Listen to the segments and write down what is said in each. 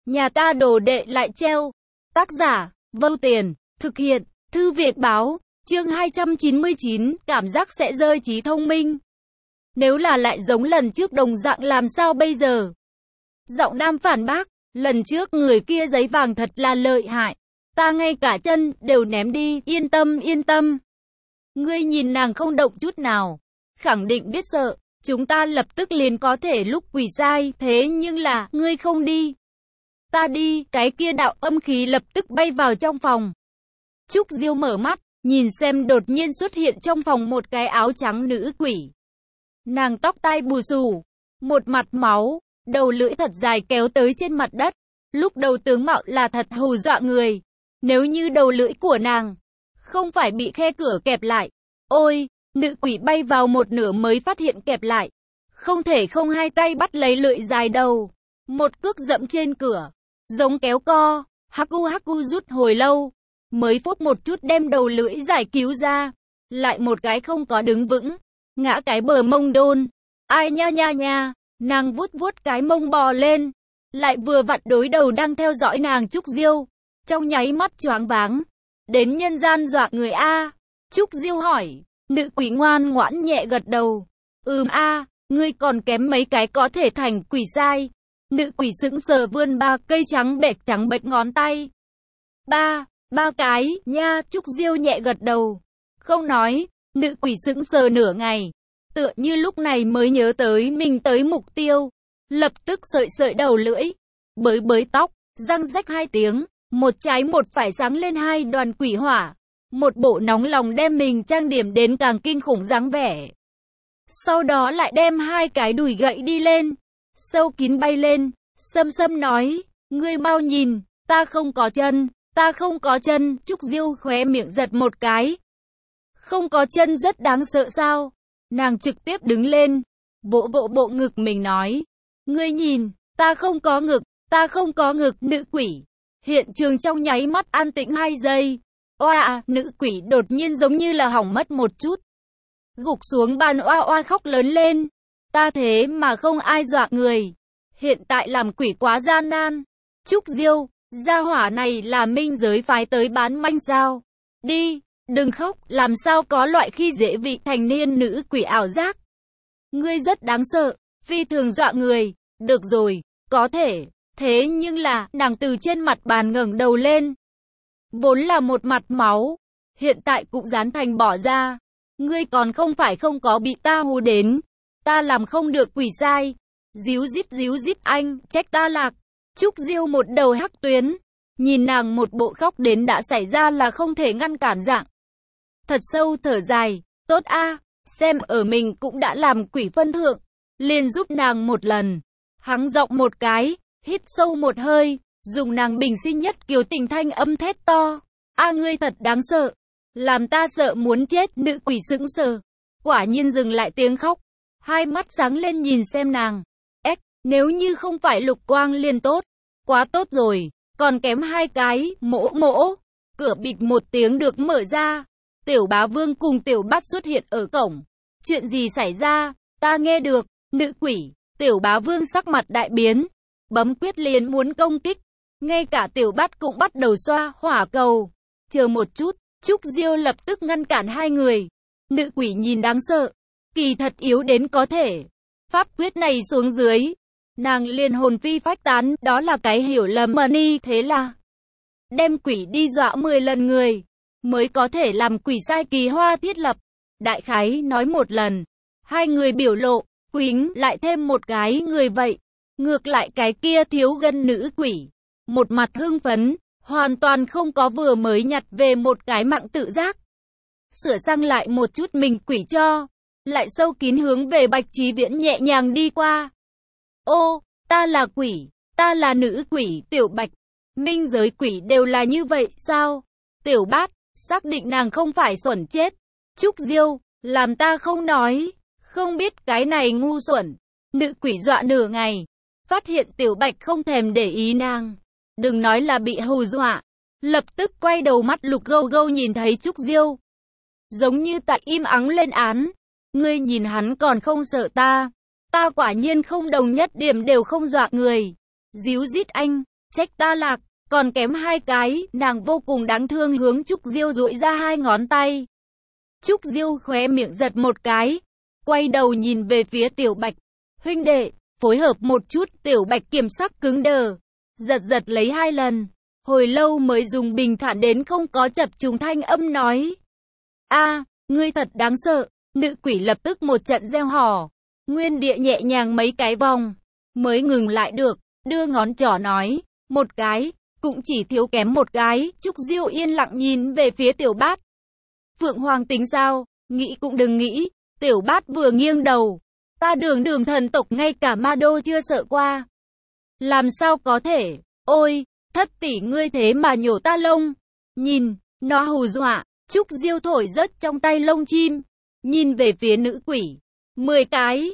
Nhà ta đồ đệ lại treo. Tác giả, Vô Tiền, thực hiện, Thư Viện Báo, chương 299, cảm giác sẽ rơi trí thông minh. Nếu là lại giống lần trước đồng dạng làm sao bây giờ? Giọng nam phản bác, lần trước người kia giấy vàng thật là lợi hại. Ta ngay cả chân đều ném đi, yên tâm, yên tâm. Ngươi nhìn nàng không động chút nào, khẳng định biết sợ, chúng ta lập tức liền có thể lúc quỷ sai, thế nhưng là, ngươi không đi. Ta đi, cái kia đạo âm khí lập tức bay vào trong phòng. Trúc Diêu mở mắt, nhìn xem đột nhiên xuất hiện trong phòng một cái áo trắng nữ quỷ. Nàng tóc tai bù xù, một mặt máu, đầu lưỡi thật dài kéo tới trên mặt đất. Lúc đầu tướng mạo là thật hù dọa người. Nếu như đầu lưỡi của nàng không phải bị khe cửa kẹp lại. Ôi, nữ quỷ bay vào một nửa mới phát hiện kẹp lại. Không thể không hai tay bắt lấy lưỡi dài đầu. Một cước dẫm trên cửa, giống kéo co, hắc u rút hồi lâu. Mới phút một chút đem đầu lưỡi giải cứu ra. Lại một cái không có đứng vững, ngã cái bờ mông đôn. Ai nha nha nha, nàng vuốt vuốt cái mông bò lên. Lại vừa vặn đối đầu đang theo dõi nàng Trúc Diêu. Trong nháy mắt choáng váng. Đến nhân gian dọa người a. Trúc Diêu hỏi. Nữ quỷ ngoan ngoãn nhẹ gật đầu. A, ngươi còn kém mấy cái có thể thành quỷ sai. Nữ quỷ sững sờ vươn ba cây trắng bệch ngón tay. Ba cái, nha, Trúc Diêu nhẹ gật đầu. Không nói, nữ quỷ sững sờ nửa ngày. Tựa như lúc này mới nhớ tới mình tới mục tiêu. Lập tức sợi đầu lưỡi. Bới tóc, răng rách hai tiếng. Một trái một phải sáng lên hai đoàn quỷ hỏa. Một bộ nóng lòng đem mình trang điểm đến càng kinh khủng dáng vẻ. Sau đó lại đem hai cái đùi gậy đi lên. Sâu kín bay lên. Sâm nói. Ngươi mau nhìn, ta không có chân. Ta không có chân. Trúc Diêu khóe miệng giật một cái. Không có chân rất đáng sợ sao? Nàng trực tiếp đứng lên. Bộ ngực mình nói. Ngươi nhìn, ta không có ngực. Ta không có ngực. Nữ quỷ. Hiện trường trong nháy mắt an tĩnh 2 giây. Oa, nữ quỷ đột nhiên giống như là hỏng mất một chút. Gục xuống bàn oa khóc lớn lên. Ta thế mà không ai dọa người. Hiện tại làm quỷ quá gian nan. Trúc Diêu, gia hỏa này là minh giới phái tới bán manh sao? Đi, đừng khóc, làm sao có loại khi dễ vị thành niên nữ quỷ ảo giác. Ngươi rất đáng sợ, phi thường dọa người. Được rồi, có thể. Thế nhưng là, nàng từ trên mặt bàn ngẩng đầu lên. Vốn là một mặt máu, hiện tại cũng dán thành bỏ ra. Ngươi còn không phải không có bị ta hù đến. Ta làm không được quỷ sai. Díu dít anh, trách ta lạc. Trúc Diêu một đầu hắc tuyến. Nhìn nàng một bộ khóc đến đã xảy ra là không thể ngăn cản dạng. Thật sâu thở dài, tốt a, xem ở mình cũng đã làm quỷ phân thượng. Liền giúp nàng một lần. Hắng giọng một cái. Hít sâu một hơi, dùng nàng bình sinh nhất kiều tình thanh âm thét to. A ngươi thật đáng sợ, làm ta sợ muốn chết. Nữ quỷ sững sờ, quả nhiên dừng lại tiếng khóc, hai mắt sáng lên nhìn xem nàng. Nếu như không phải lục quang liền tốt, quá tốt rồi, còn kém hai cái. Mỗ, cửa bịch một tiếng được mở ra. Tiểu Bá Vương cùng Tiểu Bát xuất hiện ở cổng. Chuyện gì xảy ra? Ta nghe được. Nữ quỷ. Tiểu Bá Vương sắc mặt đại biến. Bấm quyết liền muốn công kích. Ngay cả Tiểu Bát cũng bắt đầu xoa hỏa cầu. Chờ một chút, Trúc Diêu lập tức ngăn cản hai người. Nữ quỷ nhìn đáng sợ. Kỳ thật yếu đến có thể. Pháp quyết này xuống dưới. Nàng liền hồn phi phách tán. Đó là cái hiểu lầm mà ni. Thế là đem quỷ đi dọa 10 lần người. Mới có thể làm quỷ sai kỳ hoa thiết lập. Đại khái nói một lần. Hai người biểu lộ. Quýnh lại thêm một cái người vậy. Ngược lại cái kia thiếu gân nữ quỷ. Một mặt hưng phấn, hoàn toàn không có vừa mới nhặt về một cái mạng tự giác. Sửa sang lại một chút mình quỷ cho. Lại sâu kín hướng về Bạch Chí Viễn nhẹ nhàng đi qua. Ô, ta là quỷ, ta là nữ quỷ. Tiểu Bạch, minh giới quỷ đều là như vậy sao? Tiểu Bát, xác định nàng không phải xuẩn chết. Trúc Diêu, làm ta không nói. Không biết cái này ngu xuẩn. Nữ quỷ dọa nửa ngày. Phát hiện Tiểu Bạch không thèm để ý nàng. Đừng nói là bị hù dọa. Lập tức quay đầu mắt lục gâu nhìn thấy Trúc Diêu. Giống như tại im ắng lên án. Ngươi nhìn hắn còn không sợ ta. Ta quả nhiên không đồng nhất điểm đều không dọa người. Díu dít anh. Trách ta lạc, còn kém 2 cái, nàng vô cùng đáng thương hướng Trúc Diêu duỗi ra 2 ngón tay. Trúc Diêu khóe miệng giật một cái, quay đầu nhìn về phía Tiểu Bạch. Huynh đệ, phối hợp một chút. Tiểu Bạch kiểm sắc cứng đờ, giật lấy 2 lần, hồi lâu mới dùng bình thản đến không có chập trùng thanh âm nói. A, ngươi thật đáng sợ. Nữ quỷ lập tức một trận reo hò, nguyên địa nhẹ nhàng mấy cái vòng, mới ngừng lại được, đưa ngón trỏ nói, 1 cái, cũng chỉ thiếu kém 1 cái. Trúc Diêu yên lặng nhìn về phía Tiểu Bát. Phượng Hoàng tính sao? Nghĩ cũng đừng nghĩ. Tiểu Bát vừa nghiêng đầu, ta đường thần tộc ngay cả ma đô chưa sợ qua. Làm sao có thể? Ôi, thất tỷ ngươi thế mà nhổ ta lông. Nhìn, nó hù dọa. Trúc Diêu thổi rớt trong tay lông chim, nhìn về phía nữ quỷ. 10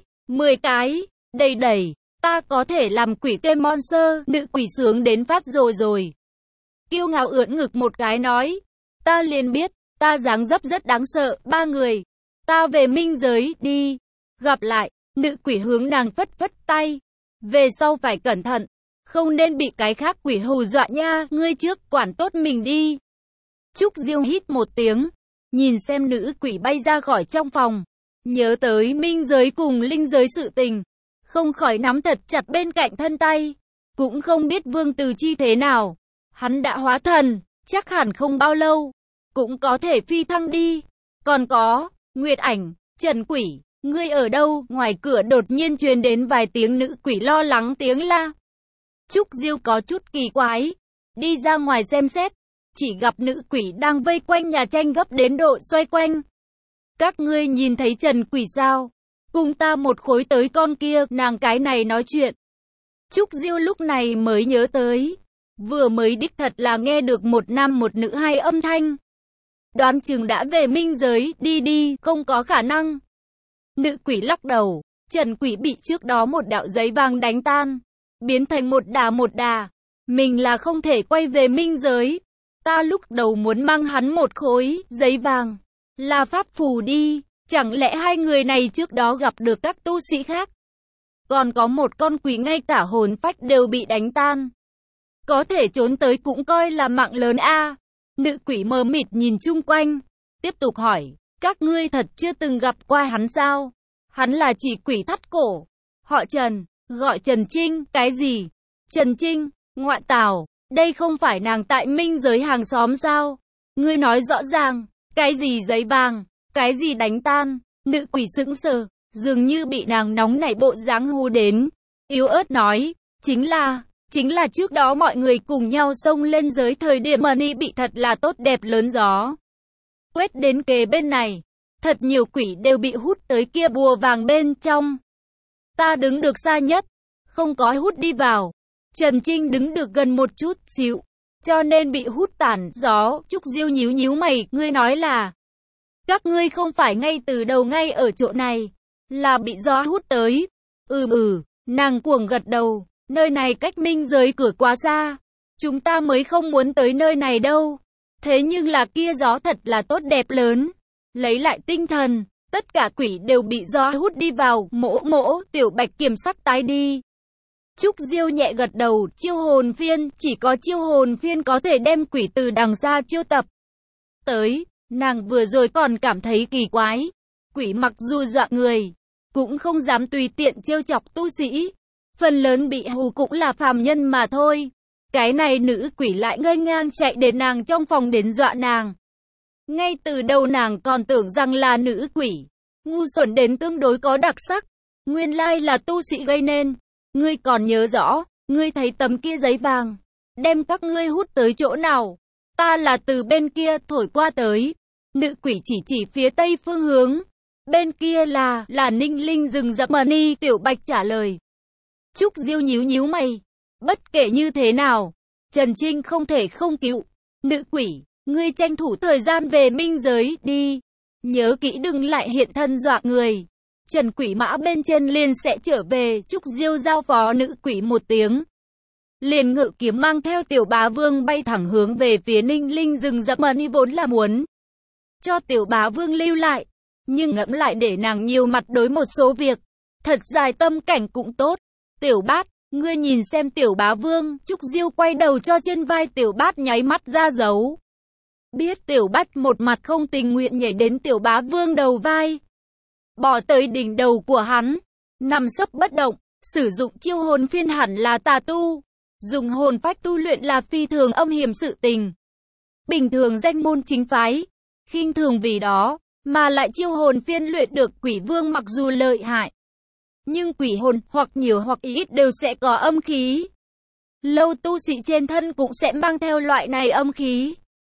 cái, đầy, ta có thể làm quỷ tê monster. Nữ quỷ sướng đến phát rồi. Kiêu ngạo ưỡn ngực một cái nói, ta liền biết, ta dáng dấp rất đáng sợ. 3 người, ta về minh giới, đi. Gặp lại. Nữ quỷ hướng nàng phất tay. Về sau phải cẩn thận, không nên bị cái khác quỷ hù dọa nha. Ngươi trước quản tốt mình đi. Trúc Diêu hít một tiếng, nhìn xem nữ quỷ bay ra khỏi trong phòng, nhớ tới minh giới cùng linh giới sự tình, không khỏi nắm thật chặt bên cạnh thân tay. Cũng không biết Vương Từ Chi thế nào, hắn đã hóa thần, chắc hẳn không bao lâu cũng có thể phi thăng đi. Còn có Nguyệt Ảnh, Trần Quỷ, ngươi ở đâu? Ngoài cửa đột nhiên truyền đến vài tiếng nữ quỷ lo lắng tiếng la. Trúc Diêu có chút kỳ quái, đi ra ngoài xem xét, chỉ gặp nữ quỷ đang vây quanh nhà tranh gấp đến độ xoay quanh. Các ngươi nhìn thấy Trần Quỷ sao? Cùng ta một khối tới con kia. Nàng cái này nói chuyện. Trúc Diêu lúc này mới nhớ tới, vừa mới đích thật là nghe được 1 nam 1 nữ 2 âm thanh. Đoán chừng đã về minh giới, đi, không có khả năng. Nữ quỷ lắc đầu, Trần Quỷ bị trước đó một đạo giấy vàng đánh tan, biến thành một đà. Mình là không thể quay về minh giới. Ta lúc đầu muốn mang hắn một khối giấy vàng, là pháp phù đi. Chẳng lẽ 2 người này trước đó gặp được các tu sĩ khác? Còn có một con quỷ ngay cả hồn phách đều bị đánh tan, có thể trốn tới cũng coi là mạng lớn a. Nữ quỷ mờ mịt nhìn chung quanh, tiếp tục hỏi, các ngươi thật chưa từng gặp qua hắn sao? Hắn là chỉ quỷ thắt cổ, họ Trần, gọi Trần Trinh. Cái gì? Trần Trinh? Ngoại tảo, đây không phải nàng tại minh giới hàng xóm sao? Ngươi nói rõ ràng, cái gì giấy vàng, cái gì đánh tan? Nữ quỷ sững sờ, dường như bị nàng nóng nảy bộ dáng hù đến, yếu ớt nói, chính là trước đó mọi người cùng nhau xông lên giới thời điểm Money bị thật là tốt đẹp lớn gió quét đến kề bên này, thật nhiều quỷ đều bị hút tới kia bùa vàng bên trong. Ta đứng được xa nhất, không có hút đi vào. Trần Trinh đứng được gần một chút xíu, cho nên bị hút tản gió. Trúc Diêu nhíu mày, ngươi nói là các ngươi không phải ngay từ đầu ngay ở chỗ này, là bị gió hút tới. Nàng cuồng gật đầu, nơi này cách minh giới cửa quá xa, chúng ta mới không muốn tới nơi này đâu. Thế nhưng là kia gió thật là tốt đẹp lớn. Lấy lại tinh thần, tất cả quỷ đều bị gió hút đi vào. Mỗ, Tiểu Bạch kiểm sắc tái đi. Trúc Diêu nhẹ gật đầu, chiêu hồn phiên, chỉ có chiêu hồn phiên có thể đem quỷ từ đằng xa chiêu tập tới. Nàng vừa rồi còn cảm thấy kỳ quái, quỷ mặc dù dọa người, cũng không dám tùy tiện trêu chọc tu sĩ, phần lớn bị hù cũng là phàm nhân mà thôi. Cái này nữ quỷ lại ngây ngang chạy đến nàng trong phòng đến dọa nàng. Ngay từ đầu nàng còn tưởng rằng là nữ quỷ, ngu xuẩn đến tương đối có đặc sắc, nguyên lai là tu sĩ gây nên. Ngươi còn nhớ rõ, ngươi thấy tấm kia giấy vàng, đem các ngươi hút tới chỗ nào? Ta là từ bên kia thổi qua tới. Nữ quỷ chỉ phía tây phương hướng. Bên kia là Ninh Linh rừng rậm Money. Tiểu Bạch trả lời. Trúc Diêu nhíu mày. Bất kể như thế nào, Trần Trinh không thể không cứu. Nữ quỷ, ngươi tranh thủ thời gian về minh giới đi. Nhớ kỹ đừng lại hiện thân dọa người. Trần Quỷ Mã bên trên liền sẽ trở về. Trúc Diêu giao phó nữ quỷ một tiếng, liền ngự kiếm mang theo Tiểu Bá Vương bay thẳng hướng về phía Ninh Linh rừng rậm Money. Vốn là muốn cho Tiểu Bá Vương lưu lại, nhưng ngẫm lại để nàng nhiều mặt đối một số việc, thật dài tâm cảnh cũng tốt. Tiểu Bát, Ngươi nhìn xem Tiểu Bá Vương, Trúc Diêu quay đầu cho trên vai Tiểu Bát nháy mắt ra dấu. Biết Tiểu Bát một mặt không tình nguyện nhảy đến Tiểu Bá Vương đầu vai. Bỏ tới đỉnh đầu của hắn, nằm sấp bất động, sử dụng chiêu hồn phiên hẳn là tà tu. Dùng hồn phách tu luyện là phi thường âm hiểm sự tình. Bình thường danh môn chính phái, khinh thường vì đó, mà lại chiêu hồn phiên luyện được quỷ vương mặc dù lợi hại. Nhưng quỷ hồn hoặc nhiều hoặc ít đều sẽ có âm khí. Lâu tu sĩ trên thân cũng sẽ mang theo loại này âm khí.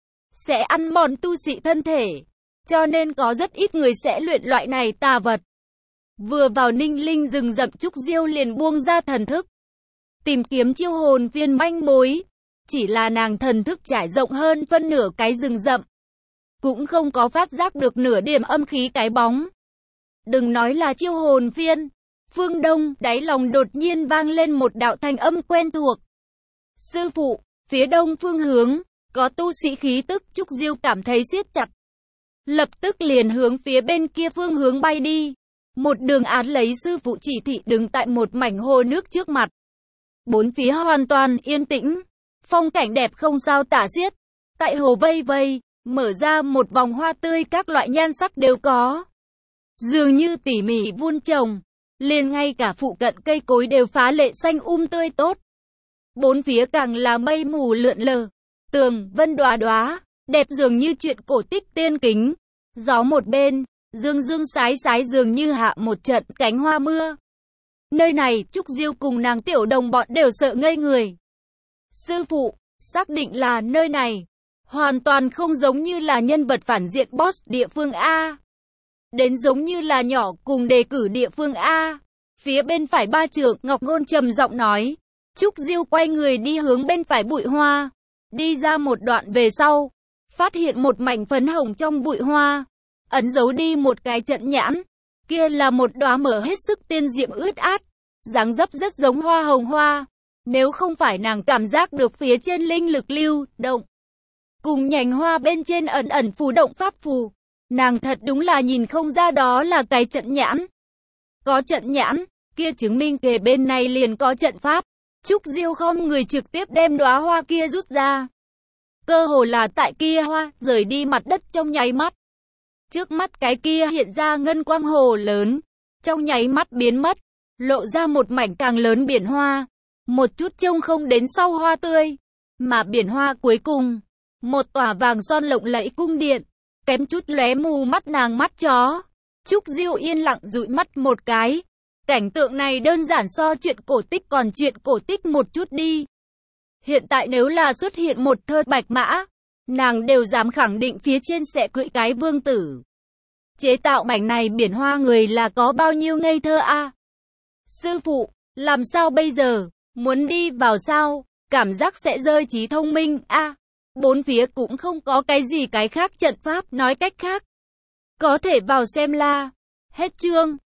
Sẽ ăn mòn tu sĩ thân thể. Cho nên có rất ít người sẽ luyện loại này tà vật. Vừa vào Ninh Linh rừng rậm, Trúc Diêu liền buông ra thần thức. Tìm kiếm chiêu hồn phiên manh mối. Chỉ là nàng thần thức trải rộng hơn phân nửa cái rừng rậm. Cũng không có phát giác được nửa điểm âm khí cái bóng. Đừng nói là chiêu hồn phiên. Phương Đông, đáy lòng đột nhiên vang lên một đạo thanh âm quen thuộc. Sư phụ, phía đông phương hướng, có tu sĩ khí tức. Trúc Diêu cảm thấy siết chặt. Lập tức liền hướng phía bên kia phương hướng bay đi. Một đường án lấy sư phụ chỉ thị đứng tại một mảnh hồ nước trước mặt. Bốn phía hoàn toàn yên tĩnh. Phong cảnh đẹp không sao tả xiết. Tại hồ vây vây, mở ra một vòng hoa tươi các loại nhan sắc đều có. Dường như tỉ mỉ vun trồng. Liền ngay cả phụ cận cây cối đều phá lệ xanh tươi tốt. Bốn phía càng là mây mù lượn lờ. Tường vân đóa đóa, đẹp dường như chuyện cổ tích tiên kính. Gió một bên, dương dương sái sái dường như hạ một trận cánh hoa mưa. Nơi này, Trúc Diêu cùng nàng tiểu đồng bọn đều sợ ngây người. Sư phụ, xác định là nơi này. Hoàn toàn không giống như là nhân vật phản diện boss địa phương A. Đến giống như là nhỏ cùng đề cử địa phương A. Phía bên phải ba trưởng, Ngọc Ngôn trầm giọng nói. Trúc Diêu quay người đi hướng bên phải bụi hoa. Đi ra một đoạn về sau. Phát hiện một mảnh phấn hồng trong bụi hoa. Ấn dấu đi một cái trận nhãn. Kia là một đóa mở hết sức tiên diệm ướt át. Dáng dấp rất giống hoa hồng hoa. Nếu không phải nàng cảm giác được phía trên linh lực lưu động. Cùng nhành hoa bên trên ẩn ẩn phù động pháp phù. Nàng thật đúng là nhìn không ra đó là cái trận nhãn. Có trận nhãn, kia chứng minh kề bên này liền có trận pháp. Trúc Diêu không người trực tiếp đem đóa hoa kia rút ra. Cơ hồ là tại kia hoa, rời đi mặt đất trong nháy mắt. Trước mắt cái kia hiện ra ngân quang hồ lớn. Trong nháy mắt biến mất, lộ ra một mảnh càng lớn biển hoa. Một chút trông không đến sau hoa tươi. Mà biển hoa cuối cùng, một tòa vàng son lộng lẫy cung điện. Kém chút lóe mù mắt nàng mắt chó. Trúc Diêu yên lặng dụi mắt một cái. Cảnh tượng này đơn giản so chuyện cổ tích còn chuyện cổ tích một chút đi. Hiện tại nếu là xuất hiện một thơ bạch mã, nàng đều dám khẳng định phía trên sẽ cưỡi cái vương tử. Chế tạo mảnh này biển hoa người là có bao nhiêu ngây thơ a? Sư phụ, làm sao bây giờ? Muốn đi vào sao? Cảm giác sẽ rơi trí thông minh a. Bốn phía cũng không có cái gì cái khác trận pháp, nói cách khác. Có thể vào xem la. Hết chương.